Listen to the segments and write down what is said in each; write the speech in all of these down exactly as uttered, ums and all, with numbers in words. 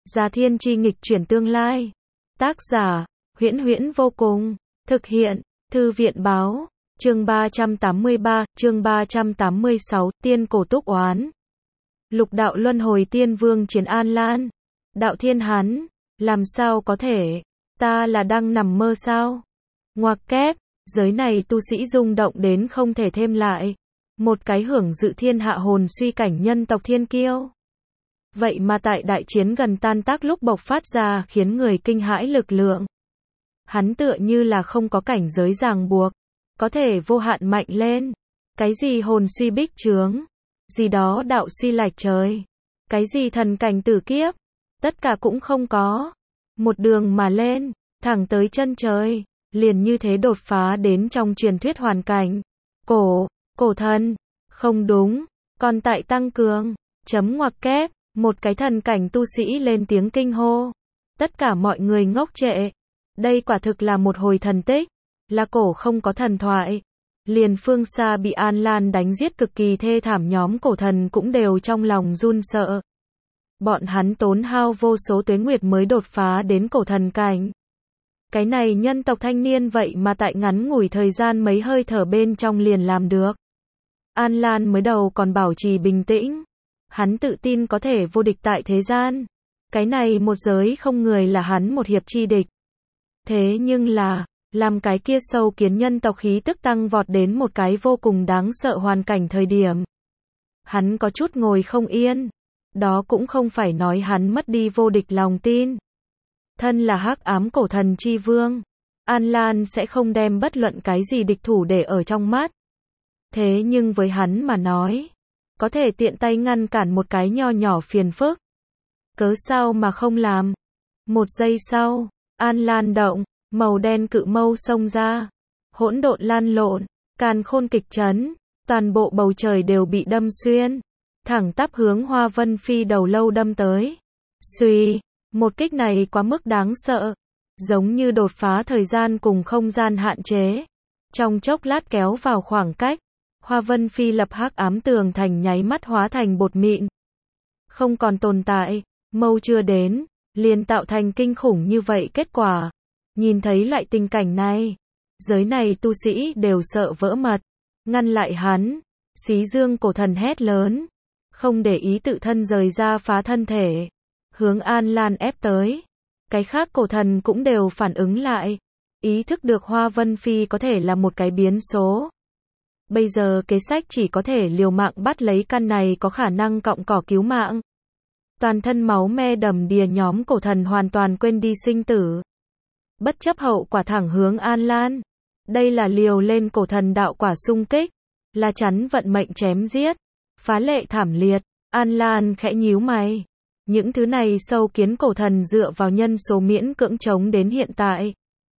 Gia Thiên Chi nghịch chuyển tương lai. Tác giả, Huyễn Huyễn vô cùng. Thực hiện, Thư viện báo. Chương ba trăm tám mươi ba, chương ba trăm tám mươi sáu, tiên cổ túc oán. Lục đạo luân hồi tiên vương chiến An Lan. Đạo Thiên hắn, làm sao có thể, ta là đang nằm mơ sao? Ngoặc kép, giới này tu sĩ rung động đến không thể thêm lại. Một cái hưởng dự thiên hạ hồn suy cảnh nhân tộc thiên kiêu. Vậy mà tại đại chiến gần tan tác lúc bộc phát ra khiến người kinh hãi lực lượng. Hắn tựa như là không có cảnh giới ràng buộc, có thể vô hạn mạnh lên. Cái gì hồn suy bích trướng, gì đó đạo suy lạch trời, cái gì thần cảnh tử kiếp, tất cả cũng không có. Một đường mà lên, thẳng tới chân trời, liền như thế đột phá đến trong truyền thuyết hoàn cảnh. Cổ, cổ thần, không đúng, còn tại tăng cường, chấm ngoặc kép, một cái thần cảnh tu sĩ lên tiếng kinh hô. Tất cả mọi người ngốc trệ. Đây quả thực là một hồi thần tích, là cổ không có thần thoại. Liền phương xa bị An Lan đánh giết cực kỳ thê thảm nhóm cổ thần cũng đều trong lòng run sợ. Bọn hắn tốn hao vô số tuế nguyệt mới đột phá đến cổ thần cảnh. Cái này nhân tộc thanh niên vậy mà tại ngắn ngủi thời gian mấy hơi thở bên trong liền làm được. An Lan mới đầu còn bảo trì bình tĩnh. Hắn tự tin có thể vô địch tại thế gian. Cái này một giới không người là hắn một hiệp chi địch. Thế nhưng là, làm cái kia sâu kiến nhân tộc khí tức tăng vọt đến một cái vô cùng đáng sợ hoàn cảnh thời điểm. Hắn có chút ngồi không yên. Đó cũng không phải nói hắn mất đi vô địch lòng tin. Thân là hắc ám cổ thần chi vương, An Lan sẽ không đem bất luận cái gì địch thủ để ở trong mắt. Thế nhưng với hắn mà nói, có thể tiện tay ngăn cản một cái nho nhỏ phiền phức. Cớ sao mà không làm? Một giây sau, An Lan động, màu đen cự mâu xông ra. Hỗn độn lan lộn, càn khôn kịch chấn, toàn bộ bầu trời đều bị đâm xuyên. Thẳng tắp hướng Hoa Vân Phi đầu lâu đâm tới. Xuy, một kích này quá mức đáng sợ. Giống như đột phá thời gian cùng không gian hạn chế. Trong chốc lát kéo vào khoảng cách. Hoa Vân Phi lập hắc ám tường thành nháy mắt hóa thành bột mịn. Không còn tồn tại, mâu chưa đến, liền tạo thành kinh khủng như vậy kết quả. Nhìn thấy lại tình cảnh này, giới này tu sĩ đều sợ vỡ mật. Ngăn lại hắn, Xí Dương cổ thần hét lớn. Không để ý tự thân rời ra phá thân thể. Hướng An Lan ép tới. Cái khác cổ thần cũng đều phản ứng lại. Ý thức được Hoa Vân Phi có thể là một cái biến số. Bây giờ kế sách chỉ có thể liều mạng bắt lấy căn này có khả năng cọng cỏ cứu mạng. Toàn thân máu me đầm đìa nhóm cổ thần hoàn toàn quên đi sinh tử. Bất chấp hậu quả thẳng hướng An Lan. Đây là liều lên cổ thần đạo quả xung kích. Là chắn vận mệnh chém giết. Phá lệ thảm liệt. An Lan khẽ nhíu mày. Những thứ này sâu kiến cổ thần dựa vào nhân số miễn cưỡng chống đến hiện tại.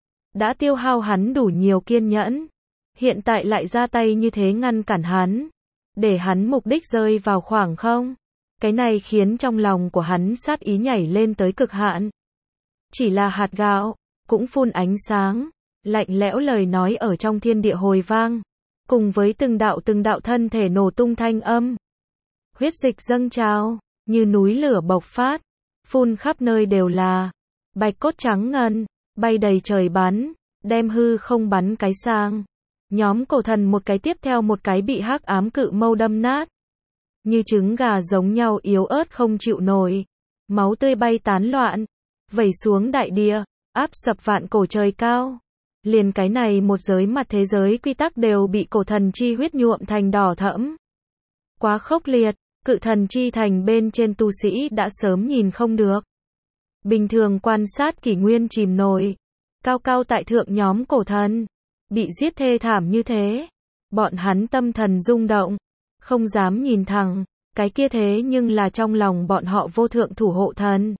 Đã tiêu hao hắn đủ nhiều kiên nhẫn. Hiện tại lại ra tay như thế ngăn cản hắn. Để hắn mục đích rơi vào khoảng không. Cái này khiến trong lòng của hắn sát ý nhảy lên tới cực hạn. Chỉ là hạt gạo, cũng phun ánh sáng. Lạnh lẽo lời nói ở trong thiên địa hồi vang. Cùng với từng đạo từng đạo thân thể nổ tung thanh âm. Huyết dịch dâng trào, như núi lửa bộc phát. Phun khắp nơi đều là. Bạch cốt trắng ngần, bay đầy trời bắn. Đem hư không bắn cái sang. Nhóm cổ thần một cái tiếp theo một cái bị hắc ám cự mâu đâm nát. Như trứng gà giống nhau yếu ớt không chịu nổi. Máu tươi bay tán loạn. Vẩy xuống đại địa, áp sập vạn cổ trời cao. Liền cái này một giới mặt thế giới quy tắc đều bị cổ thần chi huyết nhuộm thành đỏ thẫm. Quá khốc liệt, cự thần chi thành bên trên tu sĩ đã sớm nhìn không được. Bình thường quan sát kỷ nguyên chìm nổi. Cao cao tại thượng nhóm cổ thần. Bị giết thê thảm như thế. Bọn hắn tâm thần rung động. Không dám nhìn thẳng. Cái kia thế nhưng là trong lòng bọn họ vô thượng thủ hộ thần.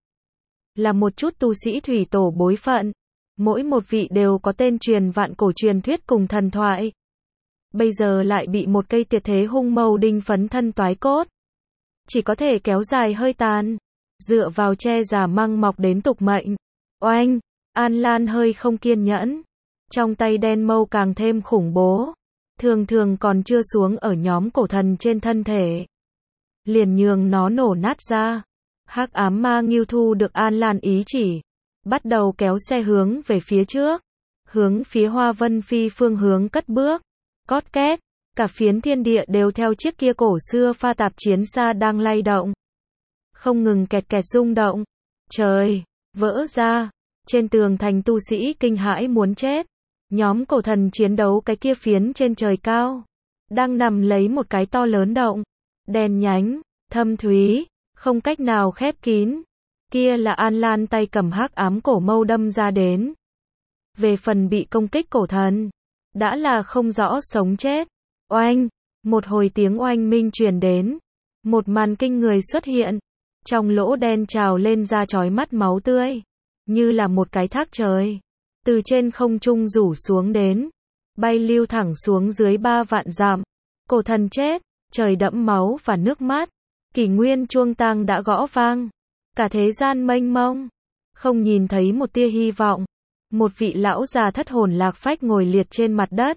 Là một chút tu sĩ thủy tổ bối phận. Mỗi một vị đều có tên truyền vạn cổ truyền thuyết cùng thần thoại. Bây giờ lại bị một cây tiệt thế hung mâu đinh phấn thân toái cốt. Chỉ có thể kéo dài hơi tàn. Dựa vào che giả măng mọc đến tục mệnh. Oanh! An Lan hơi không kiên nhẫn. Trong tay đen mâu càng thêm khủng bố. Thường thường còn chưa xuống ở nhóm cổ thần trên thân thể. Liền nhường nó nổ nát ra. Hắc ám ma Ngưu thu được An Lan ý chỉ, bắt đầu kéo xe hướng về phía trước, hướng phía Hoa Vân Phi phương hướng cất bước. Cót két, cả phiến thiên địa đều theo chiếc kia cổ xưa pha tạp chiến xa đang lay động, không ngừng kẹt kẹt rung động. Trời vỡ ra, trên tường thành tu sĩ kinh hãi muốn chết. Nhóm cổ thần chiến đấu cái kia phiến trên trời cao, đang nằm lấy một cái to lớn động, đen nhánh, thâm thúy, không cách nào khép kín. Kia là An Lan tay cầm hắc ám cổ mâu đâm ra đến. Về phần bị công kích cổ thần, đã là không rõ sống chết. Oanh, một hồi tiếng oanh minh truyền đến, một màn kinh người xuất hiện, trong lỗ đen trào lên ra chói mắt máu tươi, như là một cái thác trời, từ trên không trung rủ xuống đến, bay lưu thẳng xuống dưới ba vạn dặm. Cổ thần chết, trời đẫm máu và nước mắt, kỷ nguyên chuông tang đã gõ vang, cả thế gian mênh mông, không nhìn thấy một tia hy vọng. Một vị lão già thất hồn lạc phách ngồi liệt trên mặt đất,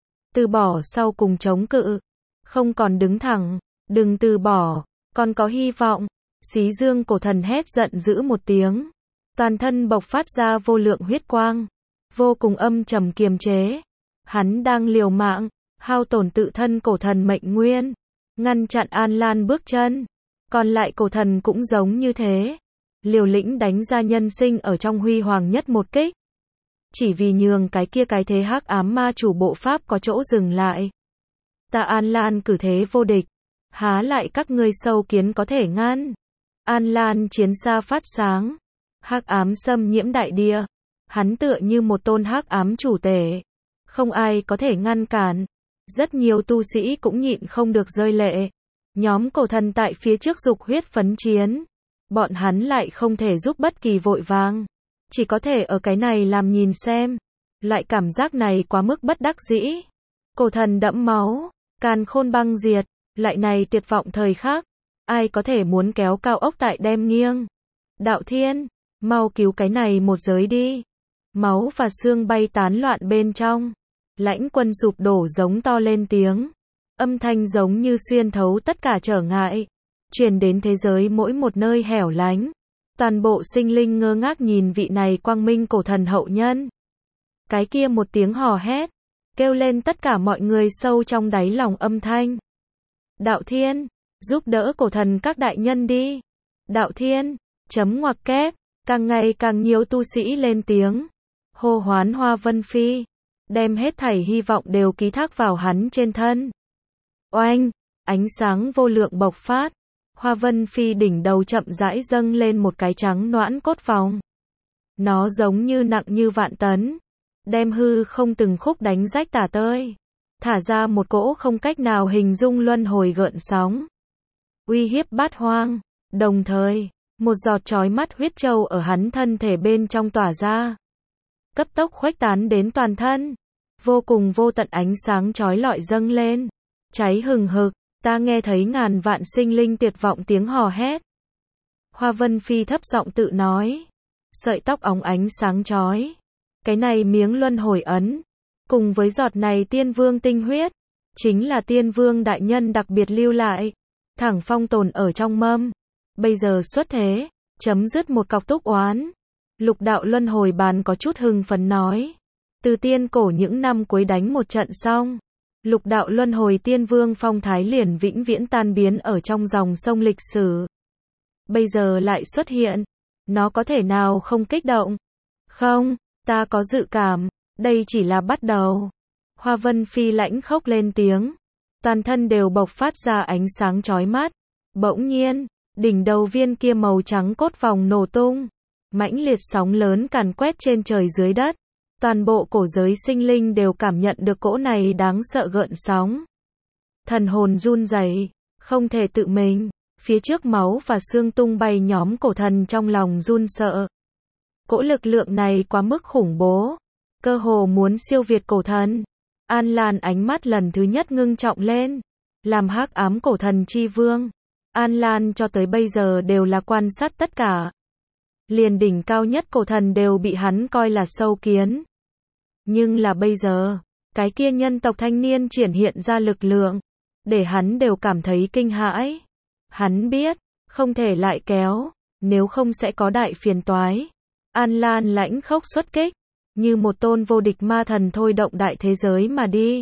từ bỏ sau cùng chống cự, không còn đứng thẳng. Đừng từ bỏ, còn có hy vọng. Xí Dương cổ thần hét giận dữ một tiếng, toàn thân bộc phát ra vô lượng huyết quang, vô cùng âm trầm kiềm chế. Hắn đang liều mạng, hao tổn tự thân cổ thần mệnh nguyên, ngăn chặn An Lan bước chân. Còn lại cổ thần cũng giống như thế, liều lĩnh đánh ra nhân sinh ở trong huy hoàng nhất một kích, chỉ vì nhường cái kia cái thế hắc ám ma chủ bộ pháp có chỗ dừng lại. Ta An Lan cử thế vô địch, há lại các ngươi sâu kiến có thể ngăn. An Lan chiến xa phát sáng, hắc ám xâm nhiễm đại địa, hắn tựa như một tôn hắc ám chủ tể, không ai có thể ngăn cản. Rất nhiều tu sĩ cũng nhịn không được rơi lệ. Nhóm cổ thần tại phía trước dục huyết phấn chiến, bọn hắn lại không thể giúp bất kỳ vội vàng, chỉ có thể ở cái này làm nhìn xem. Loại cảm giác này quá mức bất đắc dĩ. Cổ thần đẫm máu, càn khôn băng diệt, lại này tuyệt vọng thời khắc, ai có thể muốn kéo cao ốc tại đem nghiêng. Đạo Thiên, mau cứu cái này một giới đi. Máu và xương bay tán loạn bên trong, lãnh quân sụp đổ giống to lên tiếng, âm thanh giống như xuyên thấu tất cả trở ngại, truyền đến thế giới mỗi một nơi hẻo lánh. Toàn bộ sinh linh ngơ ngác nhìn vị này quang minh cổ thần hậu nhân. Cái kia một tiếng hò hét, kêu lên tất cả mọi người sâu trong đáy lòng âm thanh. Đạo Thiên, giúp đỡ cổ thần các đại nhân đi. Đạo Thiên, chấm ngoặc kép, càng ngày càng nhiều tu sĩ lên tiếng, hô hoán Hoa Vân Phi, đem hết thảy hy vọng đều ký thác vào hắn trên thân. Oanh, ánh sáng vô lượng bộc phát, Hoa Vân Phi đỉnh đầu chậm rãi dâng lên một cái trắng noãn cốt vòng. Nó giống như nặng như vạn tấn, đem hư không từng khúc đánh rách tả tơi, thả ra một cỗ không cách nào hình dung luân hồi gợn sóng, uy hiếp bát hoang. Đồng thời, một giọt chói mắt huyết châu ở hắn thân thể bên trong tỏa ra, cấp tốc khuếch tán đến toàn thân, vô cùng vô tận ánh sáng chói lọi dâng lên, cháy hừng hực. Ta nghe thấy ngàn vạn sinh linh tuyệt vọng tiếng hò hét. Hoa Vân Phi thấp giọng tự nói, sợi tóc óng ánh sáng chói, cái này miếng luân hồi ấn, cùng với giọt này tiên vương tinh huyết, chính là tiên vương đại nhân đặc biệt lưu lại, thẳng phong tồn ở trong mâm, bây giờ xuất thế, chấm dứt một cọc túc oán. Lục đạo luân hồi bàn có chút hưng phấn nói, từ tiên cổ những năm cuối đánh một trận xong, lục đạo luân hồi tiên vương phong thái liền vĩnh viễn tan biến ở trong dòng sông lịch sử. Bây giờ lại xuất hiện, nó có thể nào không kích động? Không, ta có dự cảm, đây chỉ là bắt đầu. Hoa Vân Phi lãnh khốc lên tiếng, toàn thân đều bộc phát ra ánh sáng chói mắt. Bỗng nhiên, đỉnh đầu viên kia màu trắng cốt vòng nổ tung, mãnh liệt sóng lớn càn quét trên trời dưới đất. Toàn bộ cổ giới sinh linh đều cảm nhận được cỗ này đáng sợ gợn sóng. Thần hồn run rẩy, không thể tự mình, phía trước máu và xương tung bay, nhóm cổ thần trong lòng run sợ. Cỗ lực lượng này quá mức khủng bố, cơ hồ muốn siêu việt cổ thần. An Lan ánh mắt lần thứ nhất ngưng trọng lên, làm hắc ám cổ thần chi vương. An Lan cho tới bây giờ đều là quan sát tất cả. Liền đỉnh cao nhất cổ thần đều bị hắn coi là sâu kiến. Nhưng là bây giờ, cái kia nhân tộc thanh niên triển hiện ra lực lượng, để hắn đều cảm thấy kinh hãi. Hắn biết, không thể lại kéo, nếu không sẽ có đại phiền toái. An Lan lãnh khốc xuất kích, như một tôn vô địch ma thần thôi động đại thế giới mà đi.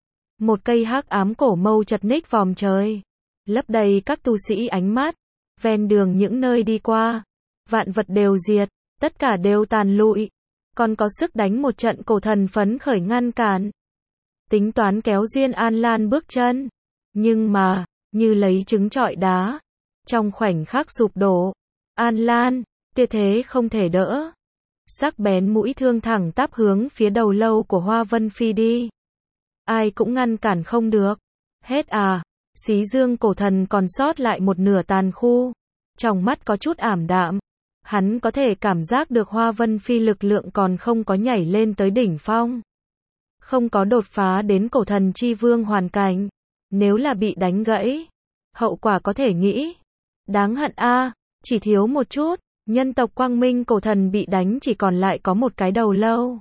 Một cây hắc ám cổ mâu chật ních vòm trời, lấp đầy các tu sĩ ánh mắt, ven đường những nơi đi qua, vạn vật đều diệt, tất cả đều tàn lụi, còn có sức đánh một trận cổ thần phấn khởi ngăn cản. Tính toán kéo duyên An Lan bước chân, nhưng mà, như lấy trứng trọi đá, trong khoảnh khắc sụp đổ, An Lan, tuyệt thế không thể đỡ. Sắc bén mũi thương thẳng tắp hướng phía đầu lâu của Hoa Vân Phi đi. Ai cũng ngăn cản không được. Hết à, xí dương cổ thần còn sót lại một nửa tàn khu. Trong mắt có chút ảm đạm. Hắn có thể cảm giác được Hoa Vân Phi lực lượng còn không có nhảy lên tới đỉnh phong. Không có đột phá đến cổ thần chi vương hoàn cảnh. Nếu là bị đánh gãy, hậu quả có thể nghĩ. Đáng hận a, chỉ thiếu một chút. Nhân tộc Quang Minh cổ thần bị đánh chỉ còn lại có một cái đầu lâu.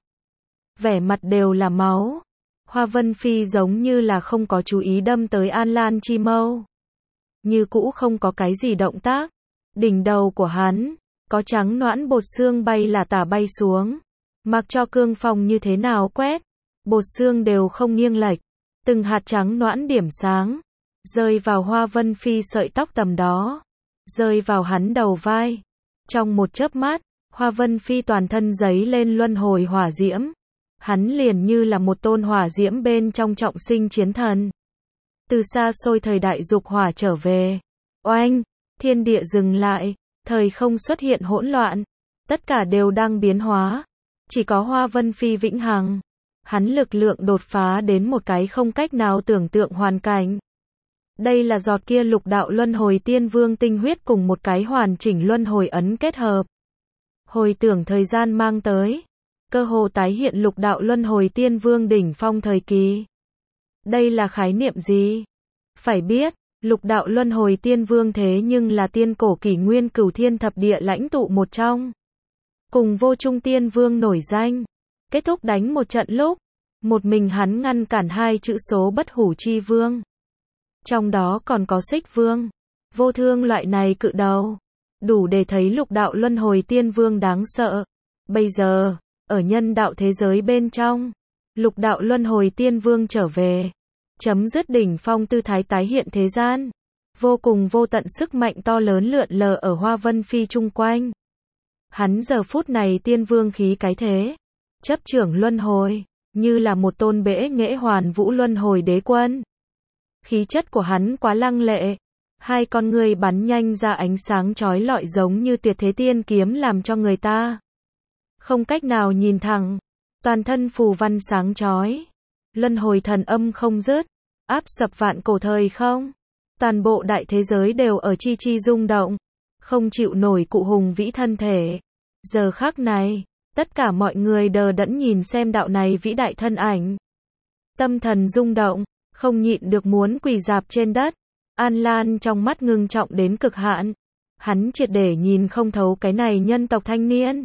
Vẻ mặt đều là máu. Hoa Vân Phi giống như là không có chú ý đâm tới An Lan chi mâu. Như cũ không có cái gì động tác. Đỉnh đầu của hắn, có trắng noãn bột xương bay là tả bay xuống. Mặc cho cương phong như thế nào quét, bột xương đều không nghiêng lệch. Từng hạt trắng noãn điểm sáng, rơi vào Hoa Vân Phi sợi tóc tầm đó. Rơi vào hắn đầu vai. Trong một chớp mắt, Hoa Vân Phi toàn thân giấy lên luân hồi hỏa diễm. Hắn liền như là một tôn hỏa diễm bên trong trọng sinh chiến thần. Từ xa xôi thời đại dục hỏa trở về. Oanh, thiên địa dừng lại, thời không xuất hiện hỗn loạn. Tất cả đều đang biến hóa. Chỉ có Hoa Vân Phi vĩnh hằng. Hắn lực lượng đột phá đến một cái không cách nào tưởng tượng hoàn cảnh. Đây là giọt kia lục đạo luân hồi tiên vương tinh huyết cùng một cái hoàn chỉnh luân hồi ấn kết hợp. Hồi tưởng thời gian mang tới, cơ hồ tái hiện lục đạo luân hồi tiên vương đỉnh phong thời kỳ. Đây là khái niệm gì? Phải biết, lục đạo luân hồi tiên vương thế nhưng là tiên cổ kỷ nguyên cửu thiên thập địa lãnh tụ một trong. Cùng vô trung tiên vương nổi danh. Kết thúc đánh một trận lúc, một mình hắn ngăn cản hai chữ số bất hủ chi vương. Trong đó còn có Xích Vương, Vô Thương loại này cự đầu. Đủ để thấy lục đạo luân hồi tiên vương đáng sợ. Bây giờ, ở nhân đạo thế giới bên trong, lục đạo luân hồi tiên vương trở về. Chấm dứt đỉnh phong tư thái tái hiện thế gian. Vô cùng vô tận sức mạnh to lớn lượn lờ ở Hoa Vân Phi chung quanh. Hắn giờ phút này tiên vương khí cái thế. Chấp trưởng luân hồi, như là một tôn bể nghệ hoàn vũ luân hồi đế quân. Khí chất của hắn quá lăng lệ. Hai con người bắn nhanh ra ánh sáng chói lọi giống như tuyệt thế tiên kiếm làm cho người ta không cách nào nhìn thẳng. Toàn thân phù văn sáng chói. Luân hồi thần âm không dứt. Áp sập vạn cổ thời không. Toàn bộ đại thế giới đều ở chi chi rung động. Không chịu nổi cụ hùng vĩ thân thể. Giờ khắc này, tất cả mọi người đờ đẫn nhìn xem đạo này vĩ đại thân ảnh. Tâm thần rung động. Không nhịn được muốn quỳ rạp trên đất. An Lan trong mắt ngưng trọng đến cực hạn. Hắn triệt để nhìn không thấu cái này nhân tộc thanh niên.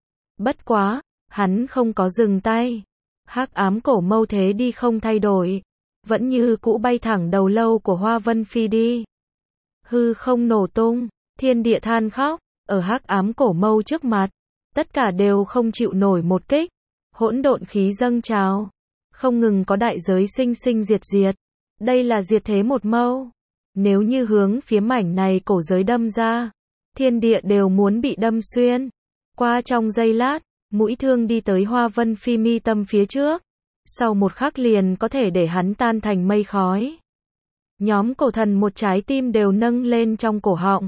Bất quá, hắn không có dừng tay. Hắc ám cổ mâu thế đi không thay đổi. Vẫn như cũ bay thẳng đầu lâu của Hoa Vân Phi đi. Hư không nổ tung, thiên địa than khóc. Ở hắc ám cổ mâu trước mặt, tất cả đều không chịu nổi một kích. Hỗn độn khí dâng trào. Không ngừng có đại giới sinh sinh diệt diệt. Đây là diệt thế một mâu. Nếu như hướng phía mảnh này cổ giới đâm ra, thiên địa đều muốn bị đâm xuyên. Qua trong giây lát, mũi thương đi tới Hoa Vân Phi mi tâm phía trước. Sau một khắc liền có thể để hắn tan thành mây khói. Nhóm cổ thần một trái tim đều nâng lên trong cổ họng.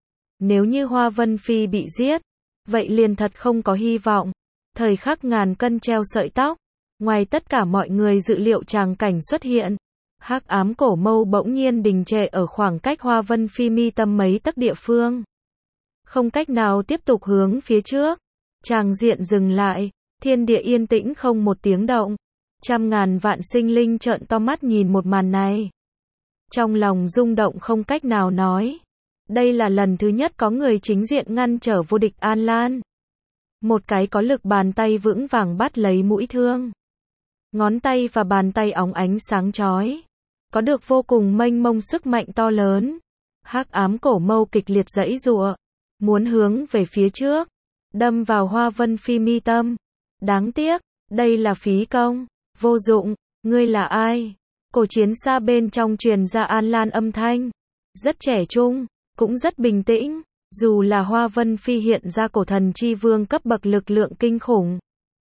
Nếu như Hoa Vân Phi bị giết, vậy liền thật không có hy vọng. Thời khắc ngàn cân treo sợi tóc. Ngoài tất cả mọi người dự liệu tràng cảnh xuất hiện. Hắc ám cổ mâu bỗng nhiên đình trệ ở khoảng cách Hoa Vân Phi mi tâm mấy tấc địa phương. Không cách nào tiếp tục hướng phía trước. Tràng diện dừng lại. Thiên địa yên tĩnh không một tiếng động. Trăm ngàn vạn sinh linh trợn to mắt nhìn một màn này. Trong lòng rung động không cách nào nói. Đây là lần thứ nhất có người chính diện ngăn trở vô địch An Lan. Một cái có lực bàn tay vững vàng bắt lấy mũi thương. Ngón tay và bàn tay óng ánh sáng chói. Có được vô cùng mênh mông sức mạnh to lớn. Hắc ám cổ mâu kịch liệt giãy giụa. muốn hướng về phía trước, đâm vào Hoa Vân Phi mi tâm. Đáng tiếc, đây là phí công, vô dụng, ngươi là ai? Cổ chiến xa bên trong truyền ra An Lan âm thanh, rất trẻ trung, cũng rất bình tĩnh, dù là Hoa Vân Phi hiện ra cổ thần chi vương cấp bậc lực lượng kinh khủng.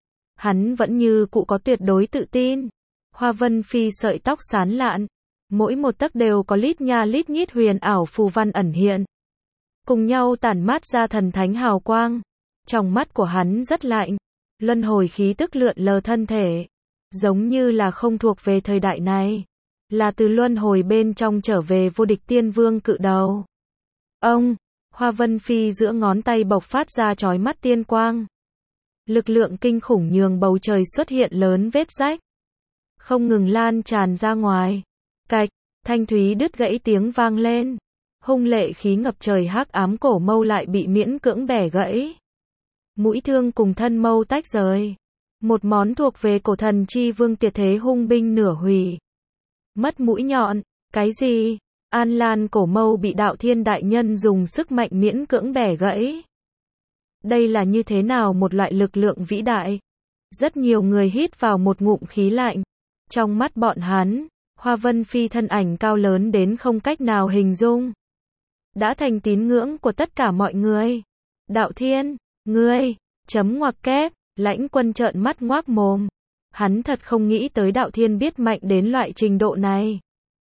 Hắn vẫn như cụ có tuyệt đối tự tin. Hoa Vân Phi sợi tóc sán lạn, mỗi một tấc đều có lít nha lít nhít huyền ảo phù văn ẩn hiện, cùng nhau tản mát ra thần thánh hào quang. Trong mắt của hắn rất lạnh, luân hồi khí tức lượn lờ thân thể, giống như là không thuộc về thời đại này, là từ luân hồi bên trong trở về vô địch tiên vương cự đầu. Ông, Hoa Vân Phi giữa ngón tay bộc phát ra chói mắt tiên quang. Lực lượng kinh khủng nhường bầu trời xuất hiện lớn vết rách, không ngừng lan tràn ra ngoài. Cạch, thanh thúy đứt gãy tiếng vang lên. Hung lệ khí ngập trời hắc ám cổ mâu lại bị miễn cưỡng bẻ gãy. Mũi thương cùng thân mâu tách rời. Một món thuộc về cổ thần chi vương tuyệt thế hung binh nửa hủy. Mất mũi nhọn, cái gì? An Lan cổ mâu bị Đạo Thiên đại nhân dùng sức mạnh miễn cưỡng bẻ gãy. Đây là như thế nào một loại lực lượng vĩ đại? Rất nhiều người hít vào một ngụm khí lạnh. Trong mắt bọn hắn, Hoa Vân Phi thân ảnh cao lớn đến không cách nào hình dung, đã thành tín ngưỡng của tất cả mọi người. Đạo Thiên, ngươi, chấm ngoặc kép, Lãnh Quân trợn mắt ngoác mồm. Hắn thật không nghĩ tới Đạo Thiên biết mạnh đến loại trình độ này.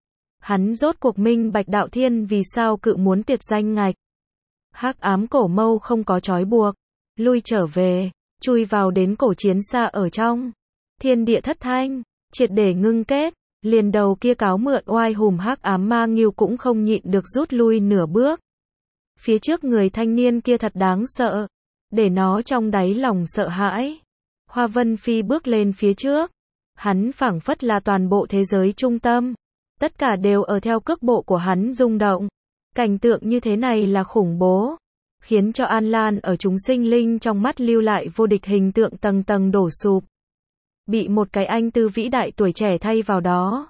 Hắn rốt cuộc minh bạch Đạo Thiên vì sao cự muốn tiệt danh ngạch. Hắc ám cổ mâu không có trói buộc, lui trở về, chui vào đến cổ chiến xa ở trong. Thiên địa thất thanh, triệt để ngưng kết, liền đầu kia cáo mượn oai hùm hắc ám ma nghiêu cũng không nhịn được rút lui nửa bước. Phía trước người thanh niên kia thật đáng sợ, để nó trong đáy lòng sợ hãi. Hoa Vân Phi bước lên phía trước, hắn phảng phất là toàn bộ thế giới trung tâm, tất cả đều ở theo cước bộ của hắn rung động. Cảnh tượng như thế này là khủng bố, khiến cho An Lan ở chúng sinh linh trong mắt lưu lại vô địch hình tượng tầng tầng đổ sụp. Bị một cái anh tư vĩ đại tuổi trẻ thay vào đó.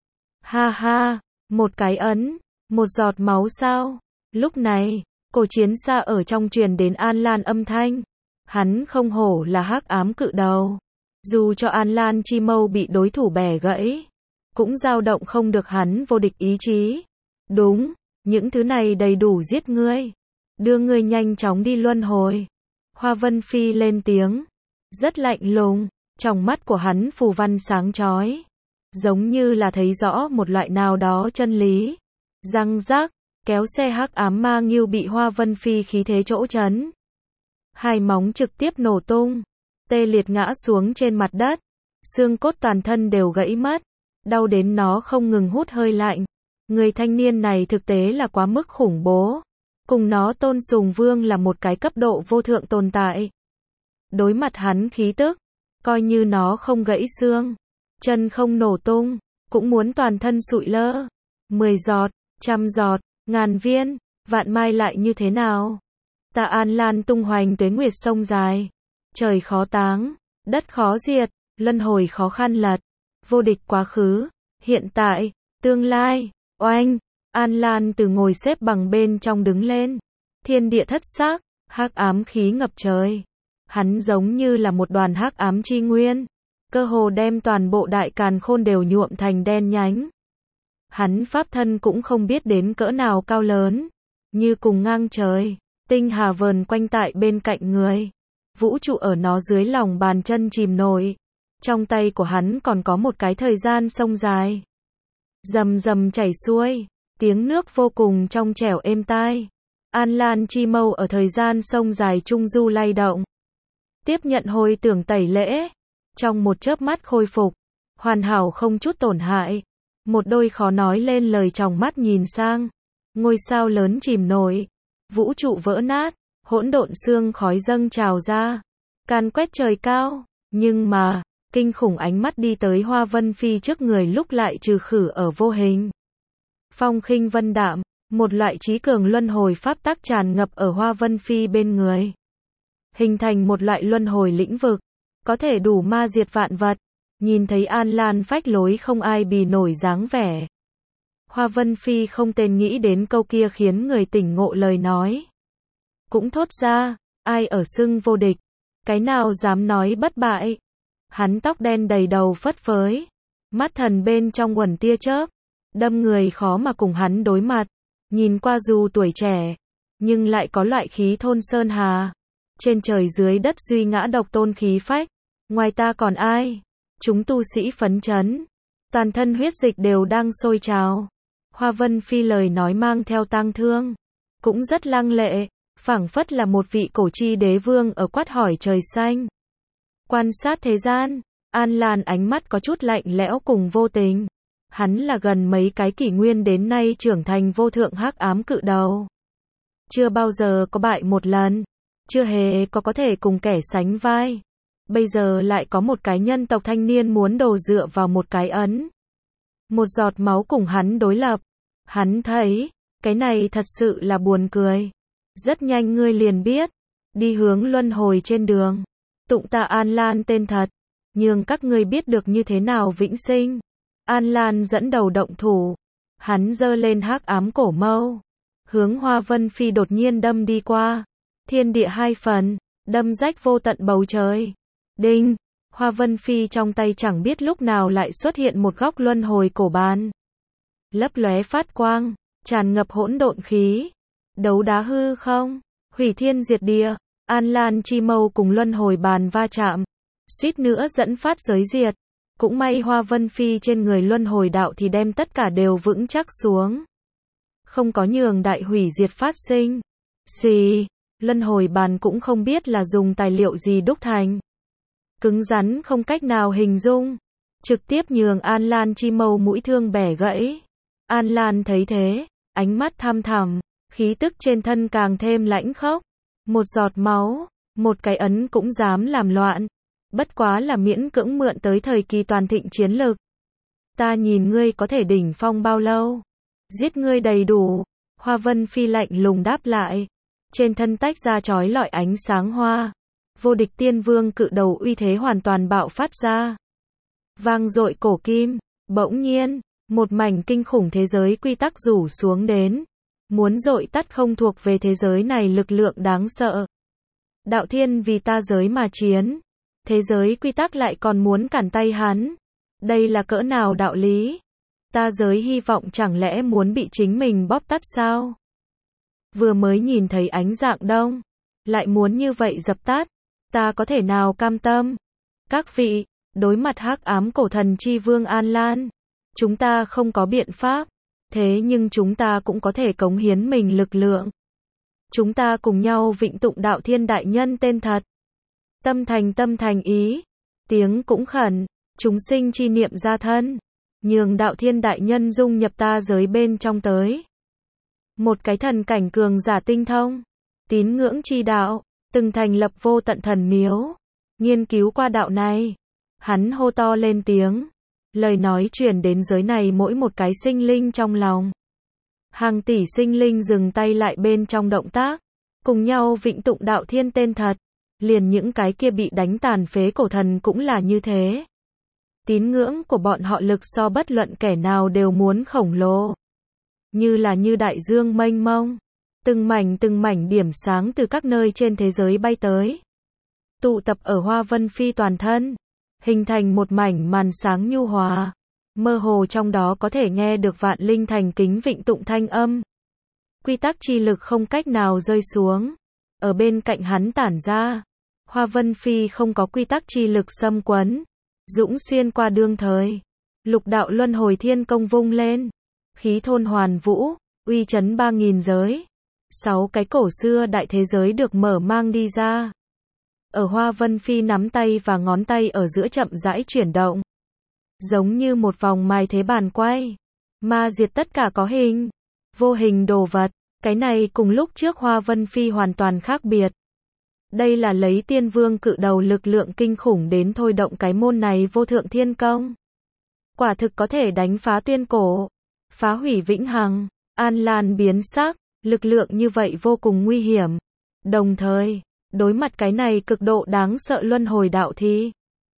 Ha ha, một cái ấn, một giọt máu sao? Lúc này, cổ chiến xa ở trong truyền đến An Lan âm thanh. Hắn không hổ là hắc ám cự đầu. Dù cho An Lan chi mâu bị đối thủ bẻ gãy, cũng dao động không được hắn vô địch ý chí. Đúng, những thứ này đầy đủ giết ngươi. Đưa ngươi nhanh chóng đi luân hồi. Hoa Vân Phi lên tiếng, rất lạnh lùng, trong mắt của hắn phù văn sáng chói, giống như là thấy rõ một loại nào đó chân lý. Răng rắc, kéo xe hắc ám ma nghiêu bị Hoa Vân Phi khí thế chỗ chấn. Hai móng trực tiếp nổ tung, tê liệt ngã xuống trên mặt đất, xương cốt toàn thân đều gãy mất, đau đến nó không ngừng hút hơi lạnh. Người thanh niên này thực tế là quá mức khủng bố, cùng nó Tôn Sùng Vương là một cái cấp độ vô thượng tồn tại. Đối mặt hắn khí tức, coi như nó không gãy xương, chân không nổ tung, cũng muốn toàn thân sụi lơ. Mười giọt, trăm giọt, ngàn viên, vạn mai lại như thế nào? Ta An Lan tung hoành tuế nguyệt sông dài, trời khó táng, đất khó diệt, luân hồi khó khăn lật, vô địch quá khứ, hiện tại, tương lai. Oanh, An Lan từ ngồi xếp bằng bên trong đứng lên, thiên địa thất sắc, hắc ám khí ngập trời. Hắn giống như là một đoàn hắc ám chi nguyên, cơ hồ đem toàn bộ đại càn khôn đều nhuộm thành đen nhánh. Hắn pháp thân cũng không biết đến cỡ nào cao lớn, như cùng ngang trời, tinh hà vờn quanh tại bên cạnh người, vũ trụ ở nó dưới lòng bàn chân chìm nổi. Trong tay của hắn còn có một cái thời gian sông dài, rầm rầm chảy xuôi, tiếng nước vô cùng trong trẻo êm tai. An Lan chi mâu ở thời gian sông dài trung du lay động, tiếp nhận hồi tưởng tẩy lễ, trong một chớp mắt khôi phục, hoàn hảo không chút tổn hại. Một đôi khó nói lên lời tròng mắt nhìn sang, ngôi sao lớn chìm nổi, vũ trụ vỡ nát, hỗn độn xương khói dâng trào ra, càn quét trời cao. Nhưng mà, kinh khủng ánh mắt đi tới Hoa Vân Phi trước người lúc lại trừ khử ở vô hình. Phong khinh vân đạm, một loại trí cường luân hồi pháp tắc tràn ngập ở Hoa Vân Phi bên người, hình thành một loại luân hồi lĩnh vực, có thể đủ ma diệt vạn vật. Nhìn thấy An Lan phách lối không ai bì nổi dáng vẻ, Hoa Vân Phi không tên nghĩ đến câu kia khiến người tỉnh ngộ lời nói. cũng thốt ra, ai ở xưng vô địch, cái nào dám nói bất bại. Hắn tóc đen đầy đầu phất phới, mắt thần bên trong uẩn tia chớp, đâm người khó mà cùng hắn đối mặt, nhìn qua dù tuổi trẻ, nhưng lại có loại khí thôn sơn hà, trên trời dưới đất duy ngã độc tôn khí phách, ngoài ta còn ai? Chúng tu sĩ phấn chấn, toàn thân huyết dịch đều đang sôi trào. Hoa Vân Phi lời nói mang theo tang thương, cũng rất lăng lệ, phảng phất là một vị cổ chi đế vương ở quát hỏi trời xanh. Quan sát thế gian, An Lan ánh mắt có chút lạnh lẽo cùng vô tình. Hắn là gần mấy cái kỷ nguyên đến nay trưởng thành vô thượng hắc ám cự đầu. Chưa bao giờ có bại một lần, chưa hề có có thể cùng kẻ sánh vai. Bây giờ lại có một cái nhân tộc thanh niên muốn đồ dựa vào một cái ấn. Một giọt máu cùng hắn đối lập. Hắn thấy, cái này thật sự là buồn cười. Rất nhanh ngươi liền biết, đi hướng luân hồi trên đường. Tụng ta An Lan tên thật, nhưng các ngươi biết được như thế nào vĩnh sinh. An Lan dẫn đầu động thủ, hắn giơ lên hắc ám cổ mâu, hướng Hoa Vân Phi đột nhiên đâm đi qua. Thiên địa hai phần, đâm rách vô tận bầu trời. Đinh, Hoa Vân Phi trong tay chẳng biết lúc nào lại xuất hiện một góc luân hồi cổ bàn. Lấp lóe phát quang, tràn ngập hỗn độn khí. Đấu đá hư không, hủy thiên diệt địa, An Lan chi mâu cùng luân hồi bàn va chạm, suýt nữa dẫn phát giới diệt. Cũng may Hoa Vân Phi trên người luân hồi đạo thì đem tất cả đều vững chắc xuống. Không có nhường đại hủy diệt phát sinh. Xì, luân hồi bàn cũng không biết là dùng tài liệu gì đúc thành. Cứng rắn không cách nào hình dung. Trực tiếp nhường An Lan chi mâu mũi thương bẻ gãy. An Lan thấy thế, ánh mắt thăm thẳm, khí tức trên thân càng thêm lãnh khốc. Một giọt máu, một cái ấn cũng dám làm loạn. Bất quá là miễn cưỡng mượn tới thời kỳ toàn thịnh chiến lực. Ta nhìn ngươi có thể đỉnh phong bao lâu? Giết ngươi đầy đủ. Hoa Vân Phi lạnh lùng đáp lại. Trên thân tách ra chói lọi ánh sáng hoa. Vô địch tiên vương cự đầu uy thế hoàn toàn bạo phát ra. Vang dội cổ kim. Bỗng nhiên, một mảnh kinh khủng thế giới quy tắc rủ xuống đến. Muốn dội tắt không thuộc về thế giới này lực lượng đáng sợ. Đạo thiên vì ta giới mà chiến. Thế giới quy tắc lại còn muốn cản tay hắn. Đây là cỡ nào đạo lý? Ta giới hy vọng chẳng lẽ muốn bị chính mình bóp tắt sao? Vừa mới nhìn thấy ánh dạng đông, lại muốn như vậy dập tắt. Ta có thể nào cam tâm? Các vị, đối mặt hắc ám cổ thần chi vương An Lan, chúng ta không có biện pháp. Thế nhưng chúng ta cũng có thể cống hiến mình lực lượng. Chúng ta cùng nhau vịnh tụng đạo thiên đại nhân tên thật. Tâm thành tâm thành ý, tiếng cũng khẩn, chúng sinh chi niệm ra thân, nhường đạo thiên đại nhân dung nhập ta giới bên trong tới. Một cái thần cảnh cường giả tinh thông, tín ngưỡng chi đạo, từng thành lập vô tận thần miếu, nghiên cứu qua đạo này. Hắn hô to lên tiếng, lời nói truyền đến giới này mỗi một cái sinh linh trong lòng. Hàng tỷ sinh linh dừng tay lại bên trong động tác, cùng nhau vịnh tụng đạo thiên tên thật. Liền những cái kia bị đánh tàn phế cổ thần cũng là như thế. Tín ngưỡng của bọn họ lực so bất luận kẻ nào đều muốn khổng lồ. Như là như đại dương mênh mông. Từng mảnh từng mảnh điểm sáng từ các nơi trên thế giới bay tới. Tụ tập ở Hoa Vân Phi toàn thân. Hình thành một mảnh màn sáng nhu hòa. Mơ hồ trong đó có thể nghe được vạn linh thành kính vịnh tụng thanh âm. Quy tắc chi lực không cách nào rơi xuống. Ở bên cạnh hắn tản ra. Hoa Vân Phi không có quy tắc chi lực xâm quấn. Dũng xuyên qua đương thời. Lục đạo luân hồi thiên công vung lên. Khí thôn hoàn vũ, uy chấn ba nghìn giới. Sáu cái cổ xưa đại thế giới được mở mang đi ra. Ở Hoa Vân Phi nắm tay và ngón tay ở giữa chậm rãi chuyển động. Giống như một vòng mai thế bàn quay. Ma diệt tất cả có hình. Vô hình đồ vật. Cái này cùng lúc trước Hoa Vân Phi hoàn toàn khác biệt. Đây là lấy tiên vương cự đầu lực lượng kinh khủng đến thôi động cái môn này vô thượng thiên công. Quả thực có thể đánh phá tuyên cổ. Phá hủy vĩnh hằng. An Lan biến sắc. Lực lượng như vậy vô cùng nguy hiểm. Đồng thời, đối mặt cái này cực độ đáng sợ luân hồi đạo thì